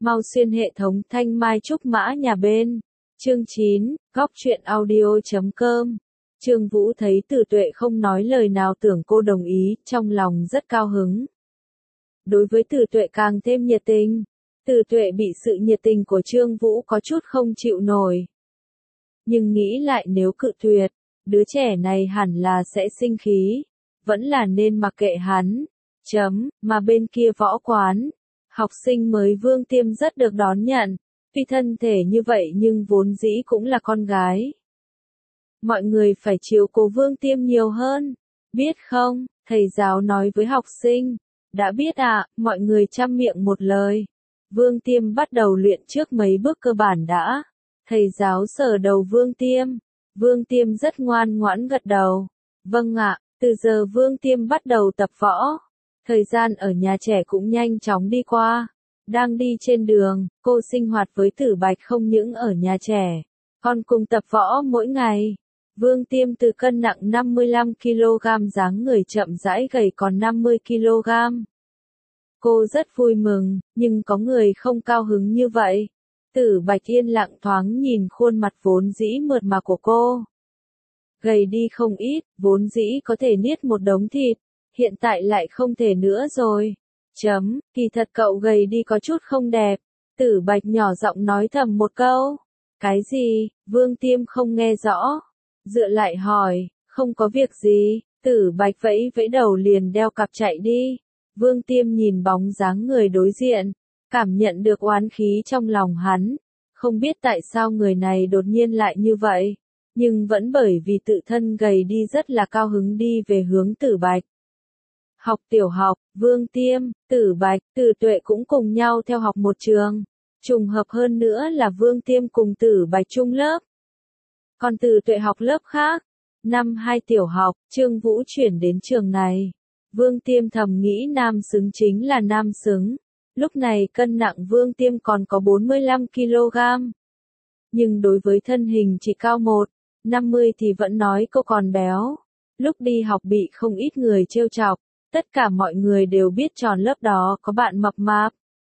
Mau xuyên hệ thống thanh mai trúc mã nhà bên. Chương 9, góc truyện audio.com. Trương Vũ thấy Tử Tuệ không nói lời nào tưởng cô đồng ý, trong lòng rất cao hứng. Đối với Tử Tuệ càng thêm nhiệt tình. Tử Tuệ bị sự nhiệt tình của Trương Vũ có chút không chịu nổi. Nhưng nghĩ lại nếu cự tuyệt, đứa trẻ này hẳn là sẽ sinh khí. Vẫn là nên mặc kệ hắn. Mà bên kia võ quán, học sinh mới Vương Tiêm rất được đón nhận. Tuy thân thể như vậy nhưng vốn dĩ cũng là con gái. Mọi người phải chiếu cố Vương Tiêm nhiều hơn. Biết không, thầy giáo nói với học sinh. Đã biết ạ, mọi người chăm miệng một lời. Vương Tiêm bắt đầu luyện trước mấy bước cơ bản đã. Thầy giáo sờ đầu Vương Tiêm. Vương Tiêm rất ngoan ngoãn gật đầu. Vâng ạ, từ giờ Vương Tiêm bắt đầu tập võ. Thời gian ở nhà trẻ cũng nhanh chóng đi qua. Đang đi trên đường, cô sinh hoạt với Tử Bạch không những ở nhà trẻ, còn cùng tập võ mỗi ngày. Vương Tiêm từ cân nặng 55 kg dáng người chậm rãi gầy còn 50 kg. Cô rất vui mừng, nhưng có người không cao hứng như vậy. Tử Bạch yên lặng thoáng nhìn khuôn mặt vốn dĩ mượt mà của cô. Gầy đi không ít, vốn dĩ có thể niết một đống thịt, hiện tại lại không thể nữa rồi. Kỳ thật cậu gầy đi có chút không đẹp. Tử Bạch nhỏ giọng nói thầm một câu. Cái gì? Vương Tiêm không nghe rõ. Dựa lại hỏi, không có việc gì. Tử Bạch vẫy vẫy đầu liền đeo cặp chạy đi. Vương Tiêm nhìn bóng dáng người đối diện, cảm nhận được oán khí trong lòng hắn. Không biết tại sao người này đột nhiên lại như vậy, nhưng vẫn bởi vì tự thân gầy đi rất là cao hứng đi về hướng Tử Bạch. Học tiểu học, Vương Tiêm, Tử Bạch, Tử Tuệ cũng cùng nhau theo học một trường. Trùng hợp hơn nữa là Vương Tiêm cùng Tử Bạch chung lớp. Còn Tử Tuệ học lớp khác. Năm 2 tiểu học, Trương Vũ chuyển đến trường này. Vương Tiêm thầm nghĩ nam xứng chính là nam xứng. Lúc này cân nặng Vương Tiêm còn có 45 kg. Nhưng đối với thân hình chỉ cao 1,50 thì vẫn nói cô còn béo. Lúc đi học bị không ít người trêu chọc. Tất cả mọi người đều biết tròn lớp đó có bạn mập mạp.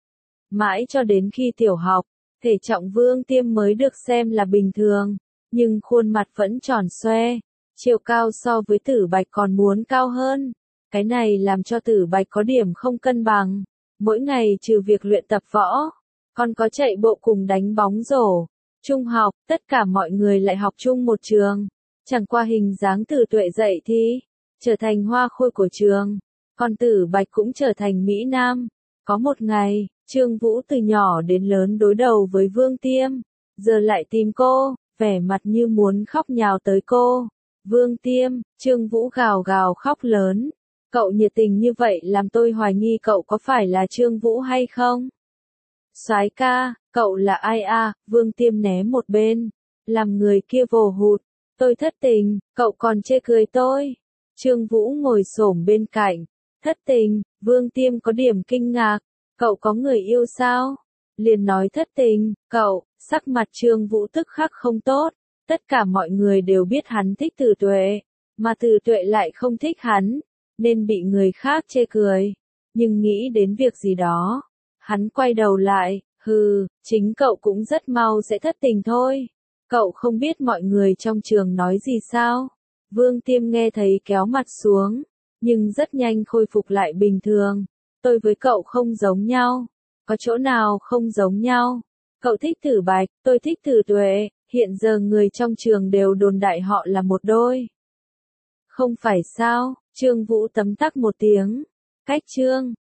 Mãi cho đến khi tiểu học, thể trọng Vương Tiêm mới được xem là bình thường, nhưng khuôn mặt vẫn tròn xoe, chiều cao so với Tử Bạch còn muốn cao hơn. Cái này làm cho Tử Bạch có điểm không cân bằng. Mỗi ngày trừ việc luyện tập võ, còn có chạy bộ cùng đánh bóng rổ. Trung học, tất cả mọi người lại học chung một trường. Chẳng qua hình dáng Tử Tuệ dậy thì trở thành hoa khôi của trường, còn Tử Bạch cũng trở thành Mỹ Nam. Có một ngày, Trương Vũ từ nhỏ đến lớn đối đầu với Vương Tiêm, giờ lại tìm cô, vẻ mặt như muốn khóc nhào tới cô. Vương Tiêm, Trương Vũ gào gào khóc lớn. Cậu nhiệt tình như vậy làm tôi hoài nghi cậu có phải là Trương Vũ hay không? Soái ca, cậu là ai à? Vương Tiêm né một bên, làm người kia vồ hụt. Tôi thất tình, cậu còn chê cười tôi. Trương Vũ ngồi xổm bên cạnh. Thất tình, Vương Tiêm có điểm kinh ngạc. Cậu có người yêu sao? Liền nói thất tình, cậu, sắc mặt Trương Vũ tức khắc không tốt. Tất cả mọi người đều biết hắn thích Tử Tuệ, mà Tử Tuệ lại không thích hắn, nên bị người khác chê cười. Nhưng nghĩ đến việc gì đó, hắn quay đầu lại, chính cậu cũng rất mau sẽ thất tình thôi. Cậu không biết mọi người trong trường nói gì sao? Vương Tiêm nghe thấy kéo mặt xuống, nhưng rất nhanh khôi phục lại bình thường. Tôi với cậu không giống nhau. Có chỗ nào không giống nhau? Cậu thích Tử Bạch, tôi thích Tử Tuệ, hiện giờ người trong trường đều đồn đại họ là một đôi. Không phải sao? Trương Vũ tấm tắc một tiếng. Cách chương.